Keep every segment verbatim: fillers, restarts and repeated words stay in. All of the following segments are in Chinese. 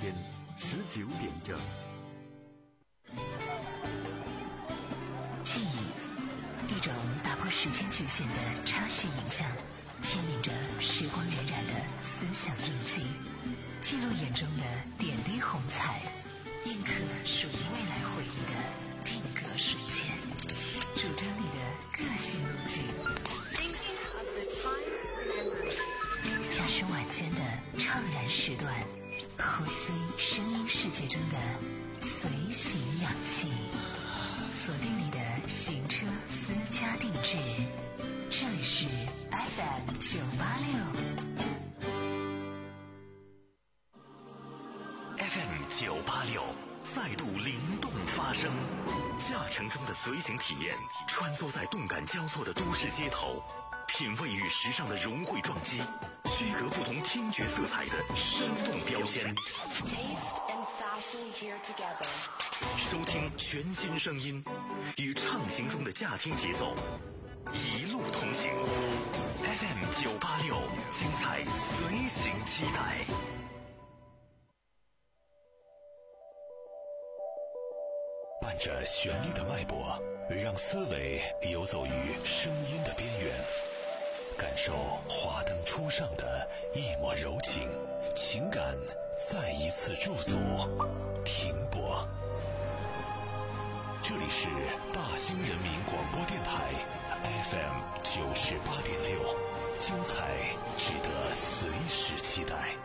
间十九点整。 记忆，一种打破时间局限的插叙影像，牵引着时光荏苒的思想印记，记录眼中的点滴红彩，印刻属于未来回忆的定格瞬间，主张你的个性路径。驾驶晚间的怅然时段，呼吸声音世界中的随行氧气，锁定你的行车私家定制，这里是 F M 九八六 F M 九八六再度灵动发声，驾乘中的随行体验，穿梭在动感交错的都市街头，品味与时尚的融汇撞击，区隔不同听觉色彩的生动标签，收听全新声音，与畅行中的驾听节奏一路同行。 F M 九八六精彩随行期待。伴着旋律的脉搏，让思维游走于声音的边缘，感受华灯初上的一抹柔情，情感再一次驻足停泊。这里是大兴人民广播电台 F M 九十八点六，精彩值得随时期待。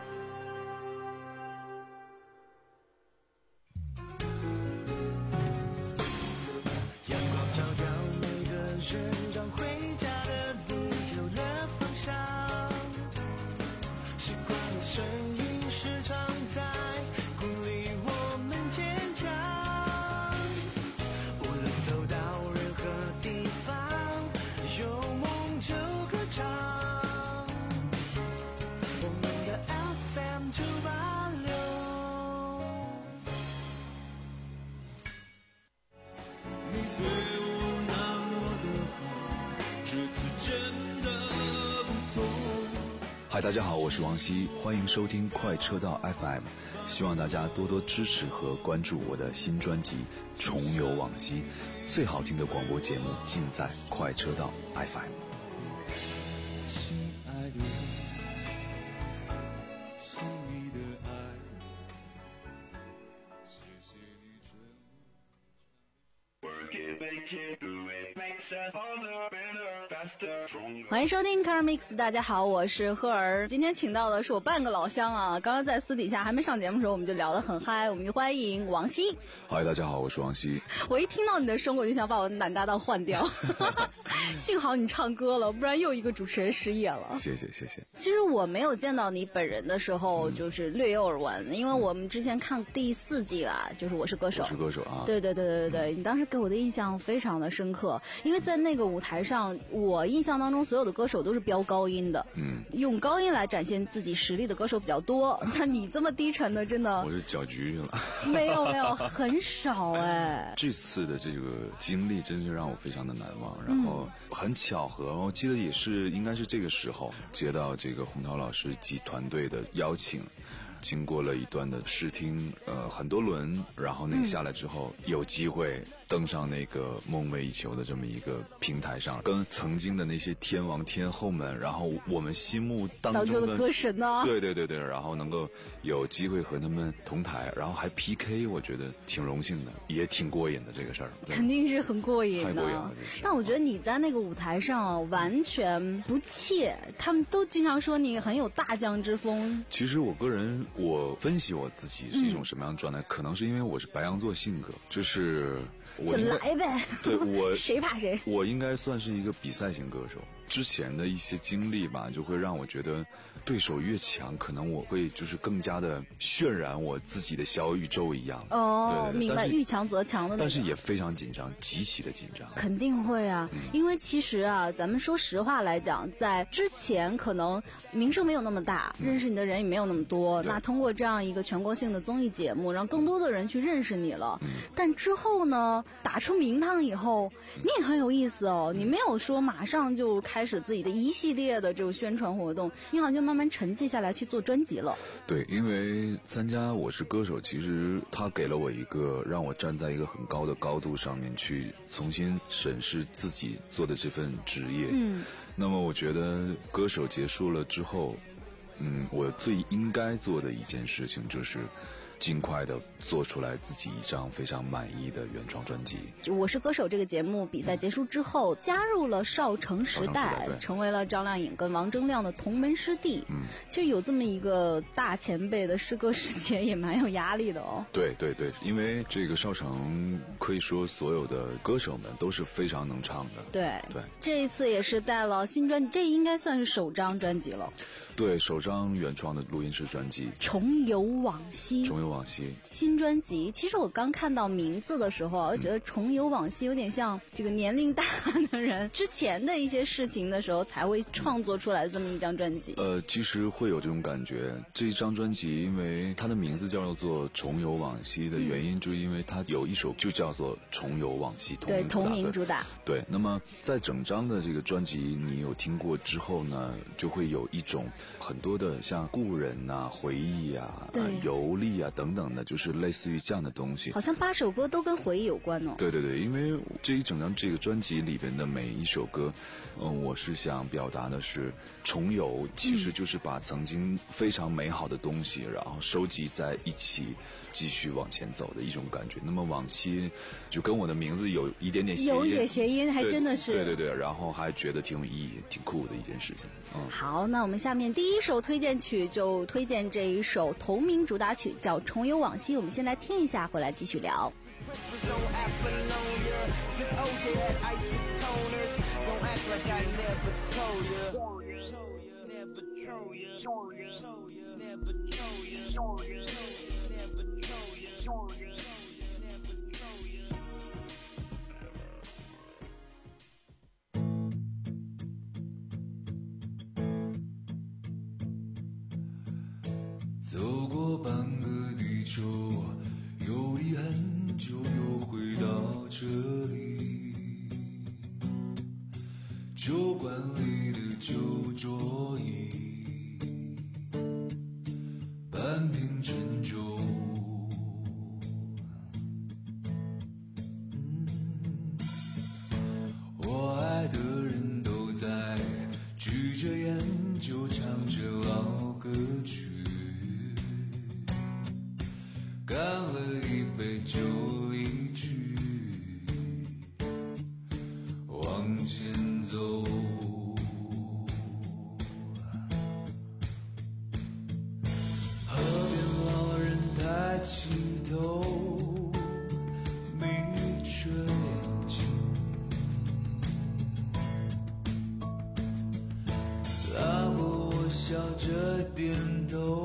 让回家的路有了方向，习惯的声音时常在鼓励我们坚强，无论走到任何地方，有梦就歌唱，我们的 F M 九八六。你对我那么的好，这次真的不错。 嗨，大家好，我是王希，欢迎收听快车道 F M， 希望大家多多支持和关注我的新专辑《重游往昔》，最好听的广播节目尽在快车道 F M。 亲爱的，亲密的爱，谢谢你这欢迎收听 Car Mix， 大家好，我是赫儿。今天请到的是我半个老乡啊，刚刚在私底下还没上节目的时候，我们就聊得很嗨。我们就欢迎王希。 嗨，大家好，我是王希。 我一听到你的声，我就想把我的男搭档换掉。幸好你唱歌了，不然又一个主持人失业了。 谢谢谢谢。 其实我没有见到你本人的时候，就是略有耳闻，嗯、因为我们之前看第四季吧，就是《我是歌手》。 我是歌手啊。 对对对对对对、嗯，你当时给我的印象非常的深刻，因为在那个舞台上，我印象当中所有的歌手都是飙高音的，嗯，用高音来展现自己实力的歌手比较多。那你这么低沉的，真的我是搅局去了。 没有没有，很少哎。 这次的这个经历真是让我非常的难忘，然后很巧合，我记得也是应该是这个时候接到这个洪涛老师及团队的邀请。经过了一段的试听，呃，很多轮，然后那个下来之后，嗯、有机会登上那个梦寐以求的这么一个平台上，跟曾经的那些天王天后们，然后我们心目当中的歌神呢、啊， 对对对对，然后能够有机会和他们同台，然后还 P K， 我觉得挺荣幸的，也挺过瘾的这个事儿， 肯定是很过瘾的， 太过瘾了。 但我觉得你在那个舞台上完全不怯，他们都经常说你很有大将之风。 其实我个人。我分析我自己是一种什么样的状态、嗯、可能是因为我是白羊座性格，就是我就来呗， 对我谁怕谁， 我应该算是一个比赛型歌手。之前的一些经历吧，就会让我觉得对手越强，可能我会就是更加的渲染我自己的小宇宙一样。 哦， 对对对， 明白，遇强则强的那种。 但是也非常紧张，极其的紧张。 肯定会啊、嗯，因为其实啊，咱们说实话来讲，在之前可能名声没有那么大，嗯、认识你的人也没有那么多。那通过这样一个全国性的综艺节目，让更多的人去认识你了。嗯、但之后呢，打出名堂以后，你也很有意思哦，嗯、你没有说马上就开。 开始自己的一系列的这种宣传活动，你好像就慢慢沉寂下来去做专辑了。 对，因为参加《我是歌手》，其实它给了我一个让我站在一个很高的高度上面去重新审视自己做的这份职业。 嗯， 那么我觉得歌手结束了之后，嗯，我最应该做的一件事情就是尽快的做出来自己一张非常满意的原创专辑。 我是歌手这个节目比赛结束之后，加入了少城时代，成为了张靓颖跟王铮亮的同门师弟。嗯，其实有这么一个大前辈的师哥师姐也蛮有压力的哦。 对对对，因为这个少城可以说所有的歌手们都是非常能唱的。 对对， 这一次也是带了新专辑，这应该算是首张专辑了。 对，首张原创的录音室专辑《 重游往昔》。 重游往昔新专辑，其实我刚看到名字的时候，我觉得重游往昔有点像这个年龄大的人之前的一些事情的时候才会创作出来的这么一张专辑。 呃，其实会有这种感觉。这一张专辑，因为它的名字叫做《重游往昔》的原因，就是因为它有一首就叫做《重游往昔》， 对，同名主打。 对，那么在整张的这个专辑你有听过之后呢，就会有一种很多的像故人啊、回忆啊、呃、游历啊等等的，就是类似于这样的东西。 好像八首歌都跟回忆有关哦。 对对对，因为这一整张这个专辑里边的每一首歌，嗯，我是想表达的是重游，其实就是把曾经非常美好的东西，然后收集在一起，继续往前走的一种感觉。那么往昔就跟我的名字有一点点谐音， 有一点谐音，还真的是。 对对对，然后还觉得挺有意义、挺酷的一件事情。嗯， 好，那我们下面第一首推荐曲就推荐这一首同名主打曲，叫《重游往昔》。我们先来听一下，回来继续聊。 走过半个地球，游历很久，又回到这里。酒馆里的酒桌椅，半瓶陈酒。嗯，我爱的人都在举着烟酒，唱着老歌曲。干了一杯酒离去，往前走。河边老人抬起头，眯着眼睛，拉过我笑着点头。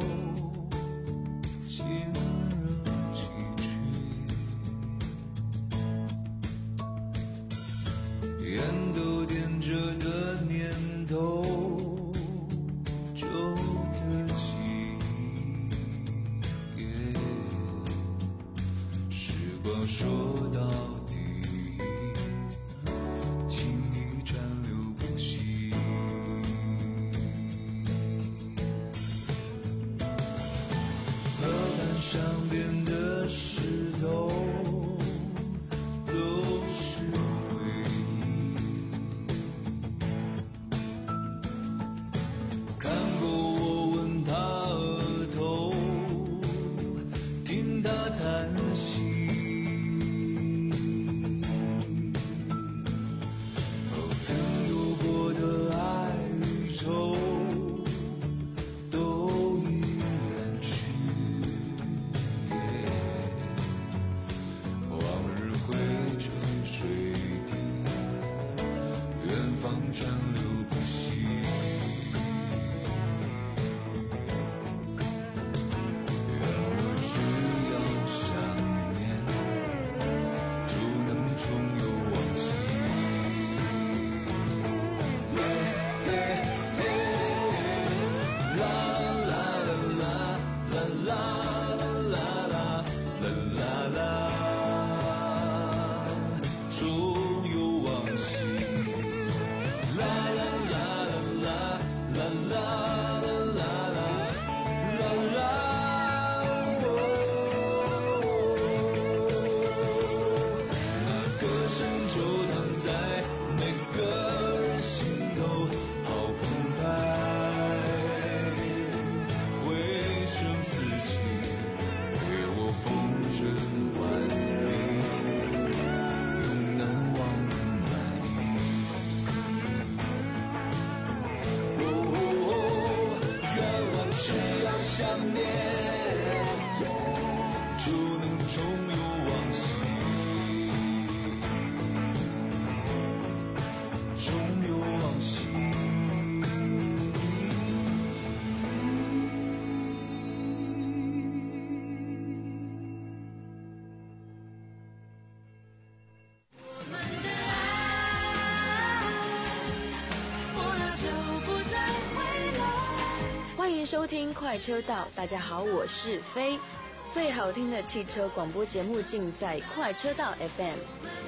烟都点着的念头，旧的记忆，时光说到底，轻易川流不息。河滩上边的石头都是想迎收听快车道，大家好，我是飞。最好听的汽车广播节目尽在快车道 F M。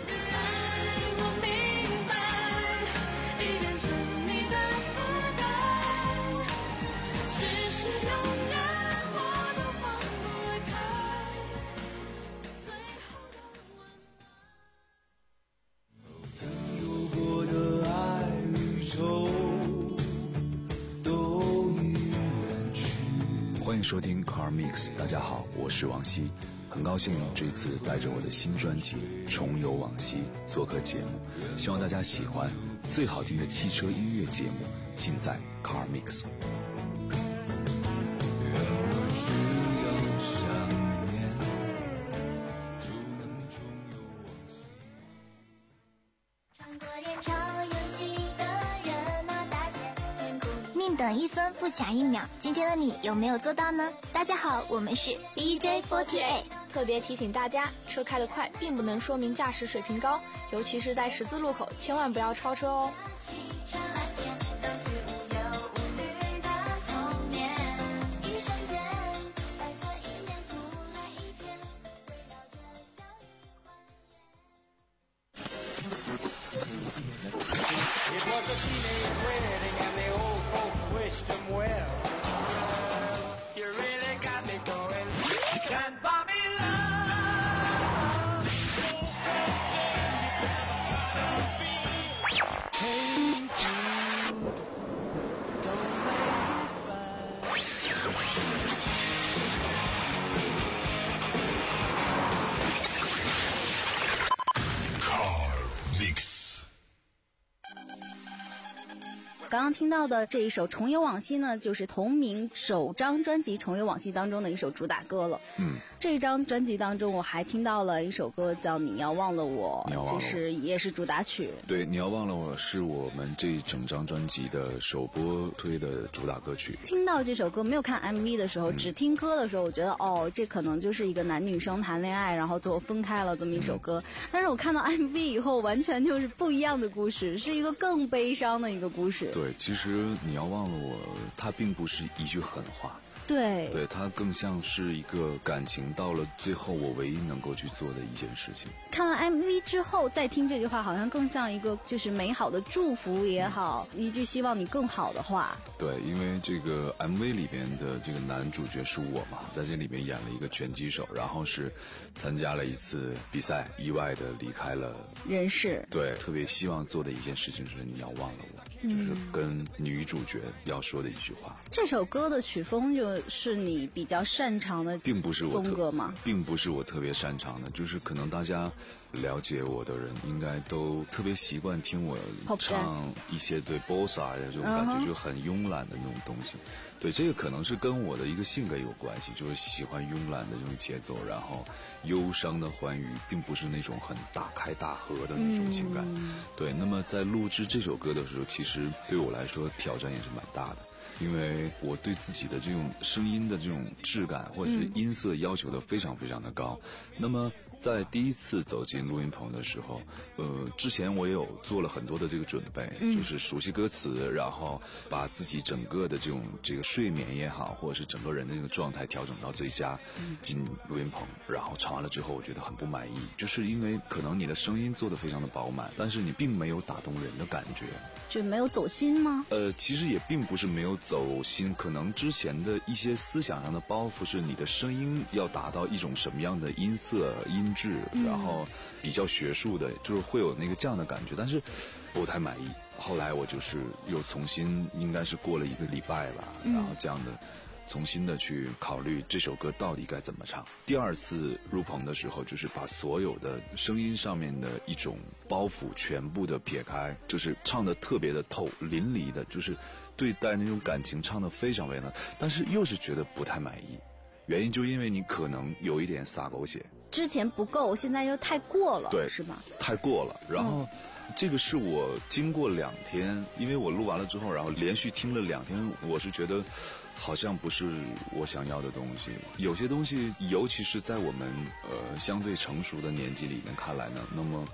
欢迎收听 Car Mix， 大家好，我是王希，很高兴这次带着我的新专辑《重游往昔》做客节目，希望大家喜欢。最好听的汽车音乐节目尽在 Car Mix。 宁等一分不卡一秒，今天的你有没有做到呢？大家好，我们是 D J 四十八。 特别提醒大家，车开得快并不能说明驾驶水平高，尤其是在十字路口，千万不要超车哦。 刚刚听到的这一首《重游往昔》呢，就是同名首张专辑《重游往昔》当中的一首主打歌了。 嗯， 这张专辑当中，我还听到了一首歌叫《你要忘了我》，这是也是主打曲。 对，你要忘了我是我们这一整张专辑的首播推的主打歌曲。 听到这首歌，没有看 M V 的时候，嗯、只听歌的时候，我觉得哦，这可能就是一个男女生谈恋爱，然后最后分开了这么一首歌。嗯、但是我看到 M V 以后，完全就是不一样的故事，是一个更悲伤的一个故事。 对，其实你要忘了我，它并不是一句狠话。 对， 对，它更像是一个感情到了最后我唯一能够去做的一件事情。 看完 M V 之后再听这句话，好像更像一个就是美好的祝福也好，一句希望你更好的话。 对，因为这个 M V 里边的这个男主角是我嘛，在这里面演了一个拳击手，然后是参加了一次比赛，意外的离开了人世。 对，特别希望做的一件事情是你要忘了我。就是跟女主角要说的一句话。 这首歌的曲风就是你比较擅长的并不是我风格吗？ 并不是我特别擅长的，就是可能大家了解我的人应该都特别习惯听我唱一些对 bossa 的这种感觉， uh-huh. 就很慵懒的那种东西。对，这个可能是跟我的一个性格有关系，就是喜欢慵懒的这种节奏，然后忧伤的欢愉，并不是那种很大开大合的那种情感。嗯、对，那么在录制这首歌的时候，其实对我来说挑战也是蛮大的。因为我对自己的这种声音的这种质感或者是音色要求的非常非常的高，嗯、那么在第一次走进录音棚的时候，呃，之前我也有做了很多的这个准备，嗯、就是熟悉歌词，然后把自己整个的这种这个睡眠也好，或者是整个人的这个状态调整到最佳，嗯、进录音棚，然后唱完了之后，我觉得很不满意，就是因为可能你的声音做得非常的饱满，但是你并没有打动人的感觉， 就没有走心吗？ 呃，其实也并不是没有走心，可能之前的一些思想上的包袱是你的声音要达到一种什么样的音色音质，嗯、然后比较学术的，就是会有那个这样的感觉，但是不太满意。后来我就是又重新，应该是过了一个礼拜吧，嗯、然后这样的重新的去考虑这首歌到底该怎么唱。第二次入棚的时候，就是把所有的声音上面的一种包袱全部的撇开，就是唱的特别的透，淋漓的，就是对待那种感情唱的非常非常，但是又是觉得不太满意。原因就因为你可能有一点撒狗血， 之前不够，现在又太过了， 对， 是吧？ 太过了。然后、嗯、这个是我经过两天，因为我录完了之后，然后连续听了两天，我是觉得好像不是我想要的东西。有些东西，尤其是在我们呃相对成熟的年纪里面看来呢，那么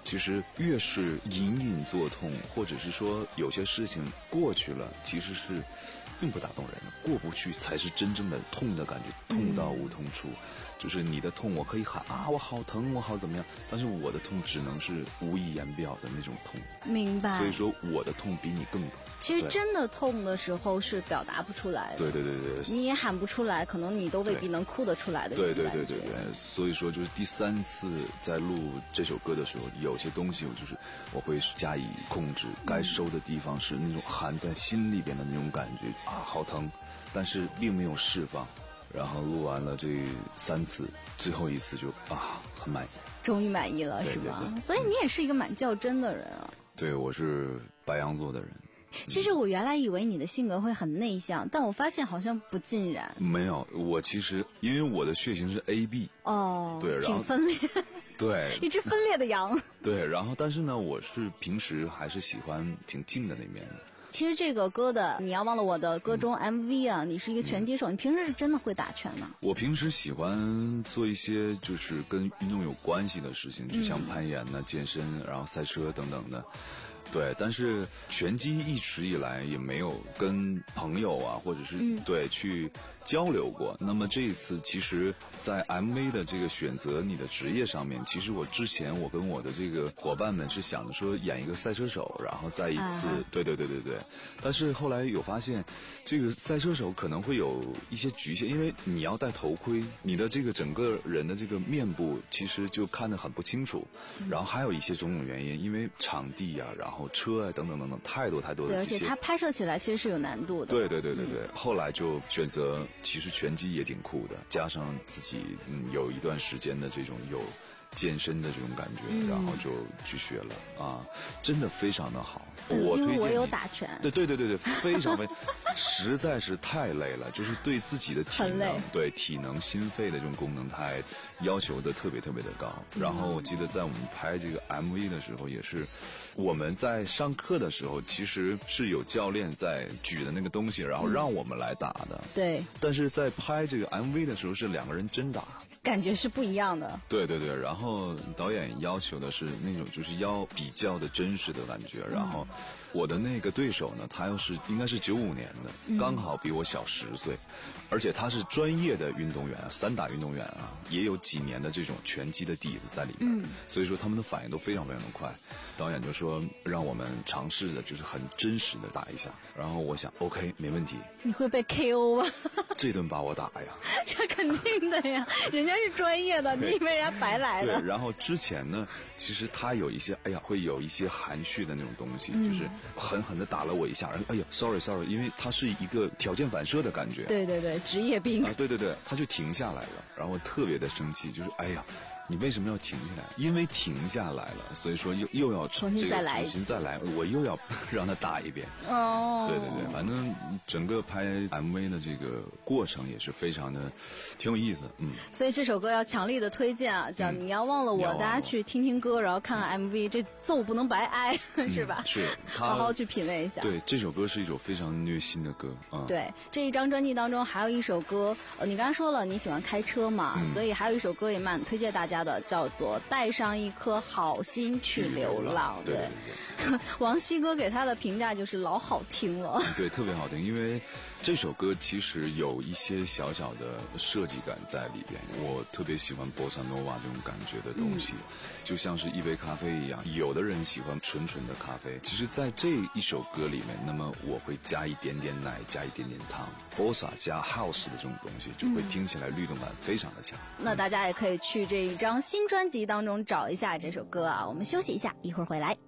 其实越是隐隐作痛，或者是说有些事情过去了，其实是并不打动人的，过不去才是真正的痛的感觉，痛到无痛处。嗯，就是你的痛我可以喊啊我好疼我好怎么样，但是我的痛只能是无以言表的那种痛。 明白。 所以说我的痛比你更痛。 其实真的痛的时候是表达不出来的。 对对对对， 你也喊不出来，可能你都未必能哭得出来的。 对对对对对，所以说就是第三次在录这首歌的时候，有些东西我就是我会加以控制，该收的地方是那种含在心里边的那种感觉啊，好疼，但是并没有释放。然后录完了这三次，最后一次就啊很满意， 终于满意了，是吗？对对对，所以你也是一个蛮较真的人啊。 对，我是白羊座的人。 其实我原来以为你的性格会很内向，但我发现好像不尽然。 没有，我其实因为我的血型是 A B 哦， 对， 挺分裂， 对， 一只分裂的羊。 对，然后但是呢，我是平时还是喜欢挺静的那面的。 其实这个歌的你要忘了我的歌中 M V 啊，嗯，你是一个拳击手，嗯，你平时是真的会打拳吗？ 我平时喜欢做一些就是跟运动有关系的事情，就像攀岩呢、健身，然后赛车等等的。对，但是拳击一直以来也没有跟朋友啊，或者是、嗯、对去交流过。那么这一次，其实，在 M V 的这个选择你的职业上面，其实我之前我跟我的这个伙伴们是想着说演一个赛车手，然后再一次，啊、对对对对对。但是后来有发现，这个赛车手可能会有一些局限，因为你要戴头盔，你的这个整个人的这个面部其实就看得很不清楚。嗯、然后还有一些种种原因，因为场地啊，然后。车啊，等等等等，太多太多的。 对，而且它拍摄起来其实是有难度的。 对对对对对，嗯、后来就选择，其实拳击也挺酷的，加上自己嗯有一段时间的这种有健身的这种感觉，嗯、然后就去学了啊，真的非常的好。我推荐因为我有打拳。 对对对对对，非常非常，实在是太累了，就是对自己的体能、对体能、心肺的这种功能，太要求的特别特别的高。然后我记得在我们拍这个 M V 的时候，也是我们在上课的时候，其实是有教练在举的那个东西，然后让我们来打的。 对。 但是在拍这个 M V 的时候，是两个人真打。 感觉是不一样的。 对对对，然后导演要求的是那种就是要比较的真实的感觉，然后我的那个对手呢，他又是应该是九五年的，嗯、刚好比我小十岁，而且他是专业的运动员，散打运动员啊，也有几年的这种拳击的底子在里面，嗯、所以说他们的反应都非常非常的快。导演就说让我们尝试的就是很真实的打一下，然后我想 OK 没问题。 你会被 K O 吗？ 这顿把我打呀！ 这肯定的呀，人家是专业的，你以为人家白来的？ 对，然后之前呢，其实他有一些，哎呀，会有一些含蓄的那种东西，嗯、就是狠狠的打了我一下，然后哎呀 ，sorry sorry， 因为他是一个条件反射的感觉。 对对对，职业病啊，对对对，他就停下来了，然后特别的生气，就是哎呀。你为什么要停下来？因为停下来了，所以说又又要重新再来， 重新再来，我又要让他打一遍。 哦， 对对对，反正整个拍 M V 的这个过程也是非常的挺有意思，嗯。 所以这首歌要强力的推荐啊，叫《你要忘了我》，大家去听听歌，然后看看 M V，这揍不能白挨，是吧？ 是， 好好去品味一下。 对，这首歌是一首非常虐心的歌啊。 对，这一张专辑当中还有一首歌，呃，你刚刚说了你喜欢开车嘛，嗯、所以还有一首歌也蛮推荐大家的，叫做《带上一颗好心去流浪》。 对，对对对王希哥给他的评价就是老好听了。 对，特别好听，因为这首歌其实有一些小小的设计感在里边。我特别喜欢波萨诺瓦这种感觉的东西，嗯、就像是一杯咖啡一样。有的人喜欢纯纯的咖啡，其实在这一首歌里面，那么我会加一点点奶，加一点点糖，波萨加 house 的这种东西，就会听起来律动感非常的强。 嗯、那大家也可以去这一张新专辑当中找一下这首歌啊。我们休息一下，一会儿回来。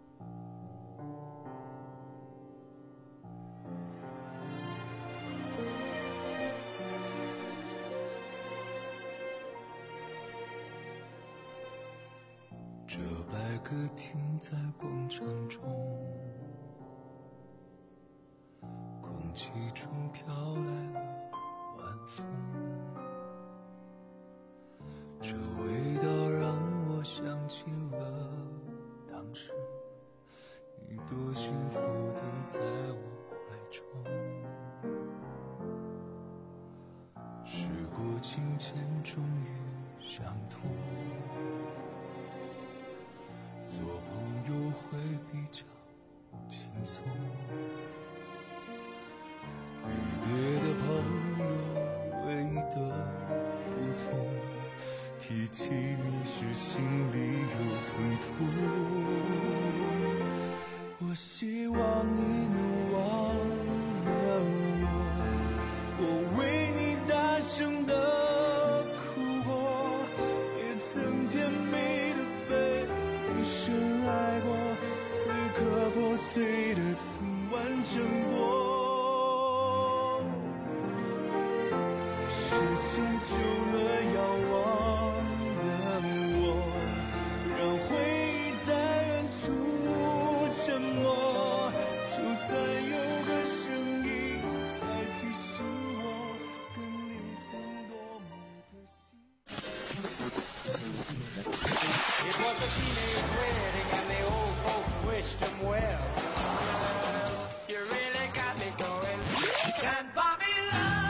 这白鸽停在广场中，空气中飘来了晚风，这味道让我想起了当时你多幸福地在我怀中，时过境迁终于相同，自提起你时心里有疼痛。我希望你能忘了我，我为你大声地哭过，也曾甜美的被你深爱过，此刻破碎的曾完整过。时间久了要忘了我，让回忆在远处沉默，就算有个声音在提醒我，跟你曾多么的心。It was a teenage wedding and the old folks wished him well. You really got me going. Can't buy me love.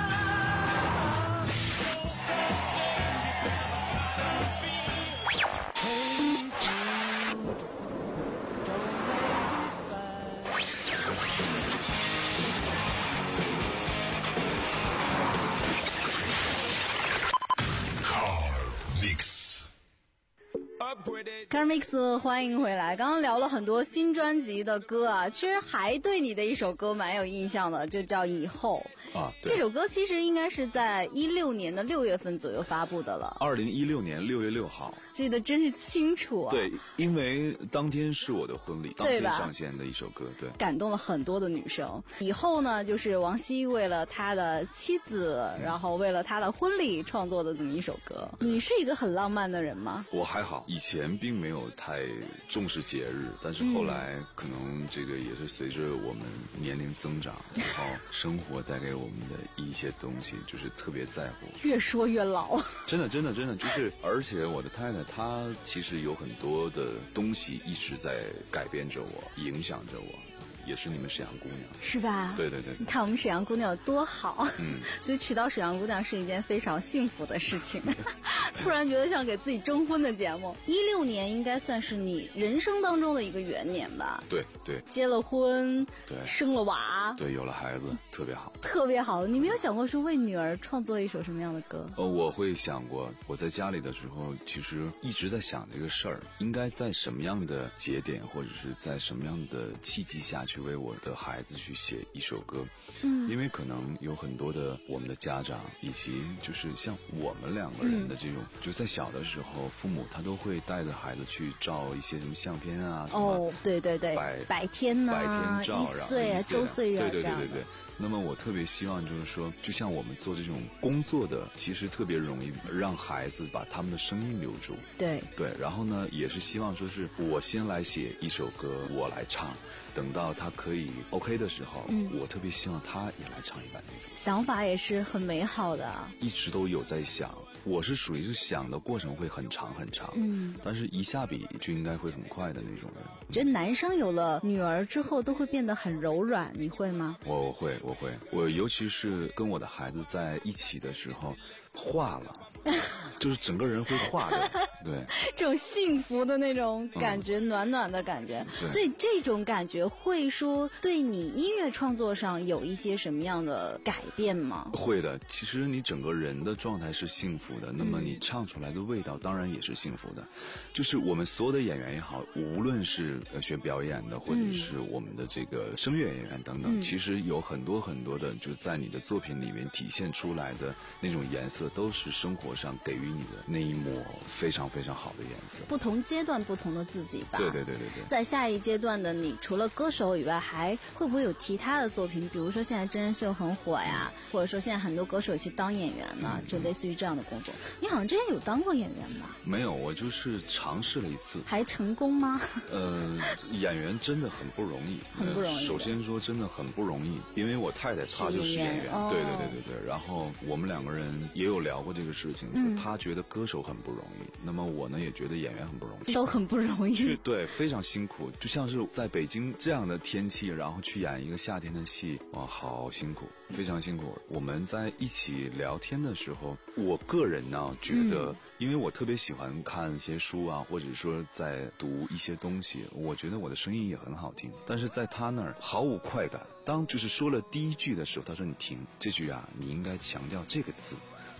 Carmix 欢迎回来。刚刚聊了很多新专辑的歌啊，其实还对你的一首歌蛮有印象的，就叫以后啊。 这首歌其实应该是在一六年的六月份左右发布的了。 二零一六年六月六号， 记得真是清楚啊。 对，因为当天是我的婚礼，当天上线的一首歌，对， 感动了很多的女生。以后呢，就是王晰为了他的妻子，然后为了他的婚礼创作的这么一首歌。你是一个很浪漫的人吗？ 我还好，以前并没有太重视节日，但是后来可能这个也是随着我们年龄增长，然后生活带给我们的一些东西，就是特别在乎。 越说越老。 真的，真的，真的，就是，而且我的太太她其实有很多的东西一直在改变着我，影响着我。也是你们沈阳姑娘， 是吧？ 对对对， 你看我们沈阳姑娘有多好， 嗯， 所以娶到沈阳姑娘是一件非常幸福的事情。突然觉得像给自己征婚的节目。一六年应该算是你人生当中的一个元年吧？ 对对， 结了婚， 对， 生了娃， 对，有了孩子，特别好， 特别好。你没有想过说为女儿创作一首什么样的歌？ 呃，我会想过，我在家里的时候，其实一直在想这个事儿，应该在什么样的节点，或者是在什么样的契机下去为我的孩子去写一首歌。嗯，因为可能有很多的我们的家长，以及就是像我们两个人的这种，嗯、就在小的时候，父母他都会带着孩子去照一些什么相片啊， 哦，对对对， 百百天呐、 啊，百天照， 一岁啊，周岁啊， 对对对对对。那么我特别希望就是说，就像我们做这种工作的，其实特别容易让孩子把他们的声音留住。 对对，然后呢，也是希望说是我先来写一首歌，我来唱，等到他可以 OK 的时候，嗯、我特别希望他也来唱一版那种。 想法也是很美好的， 一直都有在想。我是属于是想的过程会很长很长，嗯，但是一下笔就应该会很快的那种人。 觉得男生有了女儿之后都会变得很柔软，你会吗？ 我我会我会，我尤其是跟我的孩子在一起的时候，化了，就是整个人会化的，对， 这种幸福的那种感觉，嗯、暖暖的感觉。所以这种感觉会说对你音乐创作上有一些什么样的改变吗？ 会的，其实你整个人的状态是幸福的，那么你唱出来的味道当然也是幸福的。就是我们所有的演员也好，无论是学表演的，或者是我们的这个声乐演员等等，嗯、其实有很多很多的，就是在你的作品里面体现出来的那种颜色，都是生活上给予你的那一抹非常非常好的颜色。 不同阶段不同的自己吧。 对对对对对。 在下一阶段的你，除了歌手以外，还会不会有其他的作品？比如说现在真人秀很火呀，嗯、或者说现在很多歌手去当演员呢，嗯、就类似于这样的工作。你好像之前有当过演员吧？ 没有，我就是尝试了一次。 还成功吗？ 呃，演员真的很不容易， 很不容易、呃。 首先说真的很不容易，因为我太太她就是演员， 哦、 对对对对对。然后我们两个人也有聊过这个事情，嗯、她觉得歌手很不容易，那么我呢也觉得演员很不容易， 都很不容易。 对，非常辛苦，就像是在北京这样的天气，然后去演一个夏天的戏，哇，好辛苦，非常辛苦。我们在一起聊天的时候，我个人呢觉得，嗯、因为我特别喜欢看一些书啊，或者说在读一些东西，我觉得我的声音也很好听，但是在他那儿毫无快感。当就是说了第一句的时候，他说你停这句啊，你应该强调这个字。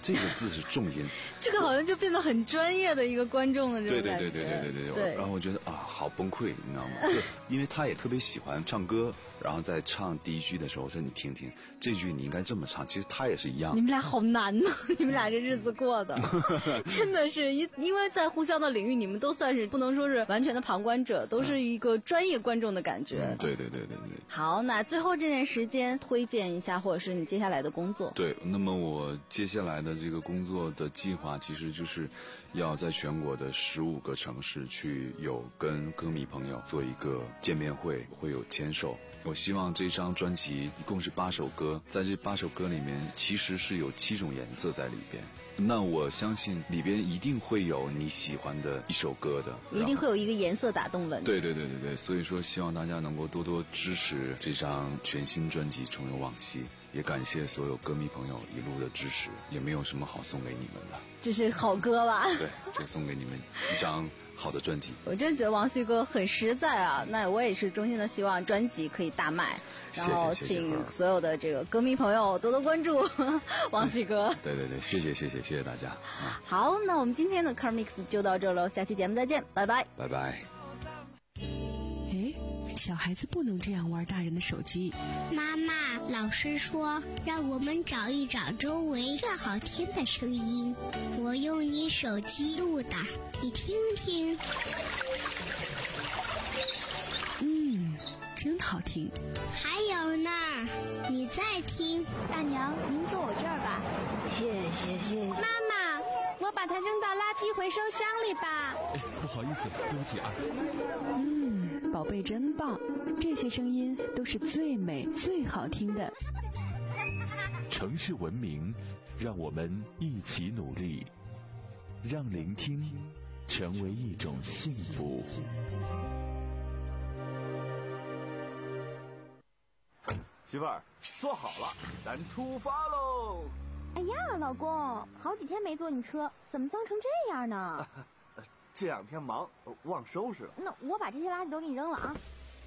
这个字是重音。 这个好像就变得很专业的一个观众的这种感觉。 对对对对对对对。 对然后我觉得啊，好崩溃，你知道吗？就因为他也特别喜欢唱歌，然后在唱第一句的时候说：“你听听，这句你应该这么唱。”其实他也是一样。 你们俩好难呢、啊，你们俩这日子过的，真的是因因为在互相的领域，你们都算是不能说是完全的旁观者，都是一个专业观众的感觉。 嗯、对对对对对。 好，那最后这段时间推荐一下，或者是你接下来的工作。 对，那么我接下来的这个工作的计划，其实就是要在全国的十五个城市去有跟歌迷朋友做一个见面会，会有签售。我希望这张专辑一共是八首歌，在这八首歌里面其实是有七种颜色在里边。那我相信里边一定会有你喜欢的一首歌的， 一定会有一个颜色打动了你。 对对对对对，所以说希望大家能够多多支持这张全新专辑《重游往昔》，也感谢所有歌迷朋友一路的支持，也没有什么好送给你们的， 这是好歌吧？ 对，就送给你们一张好的专辑。 我真觉得王旭哥很实在啊，那我也是衷心的希望专辑可以大卖，然后请所有的这个歌迷朋友多多关注王旭哥。 对对对，谢谢谢谢谢谢大家。 嗯、好，那我们今天的 Car Mix 就到这喽，下期节目再见，拜拜。 拜拜。 诶，小孩子不能这样玩大人的手机。 妈妈，老师说让我们找一找周围最好听的声音，我用你手机录的，你听听。 嗯，真好听。 还有呢，你再听。 大娘，您坐我这儿吧。 谢谢谢谢。 妈妈，我把它扔到垃圾回收箱里吧。 哎，不好意思，对不起啊。 嗯，宝贝真棒，这些声音都是最美最好听的。 城市文明，让我们一起努力，让聆听成为一种幸福。 媳妇儿，坐好了，咱出发喽！ 哎呀，老公，好几天没坐你车，怎么脏成这样呢？啊、 这两天忙，忘收拾了。 那我把这些垃圾都给你扔了啊！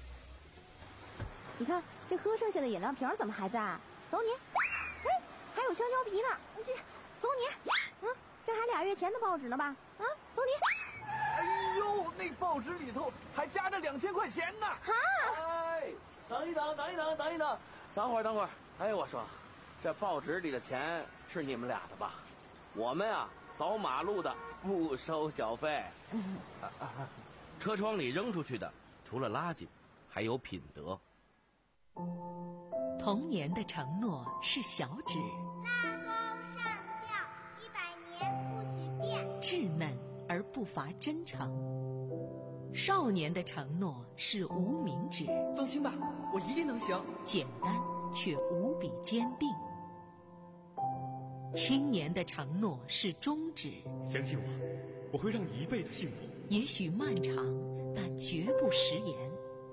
你看这喝剩下的饮料瓶怎么还在？走你！哎，还有香蕉皮呢，这走你！嗯，这还俩月前的报纸呢吧？啊，走你！ 哎呦，那报纸里头还夹着两千块钱呢！ 哈！ 哎，等一等，等一等，等一等。等会儿，等会儿！哎，我说，这报纸里的钱是你们俩的吧？我们啊，扫马路的不收小费。 车窗里扔出去的，除了垃圾，还有品德。 童年的承诺是小指， 拉钩上吊，一百年不许变。 稚嫩而不乏真诚。少年的承诺是无名指， 放心吧，我一定能行。 简单却无比坚定。青年的承诺是中指， 相信我，我会让你一辈子幸福。 也许漫长，但绝不食言。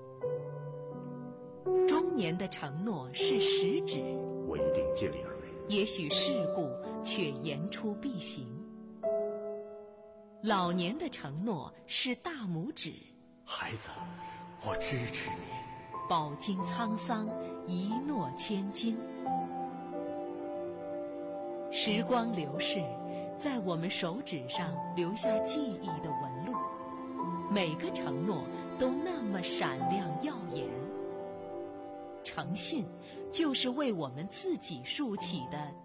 中年的承诺是食指， 我一定尽力而为。 也许世故，却言出必行。老年的承诺是大拇指， 孩子，我支持你。 饱经沧桑，一诺千金。时光流逝，在我们手指上留下记忆的纹路，每个承诺都那么闪亮耀眼。诚信，就是为我们自己竖起的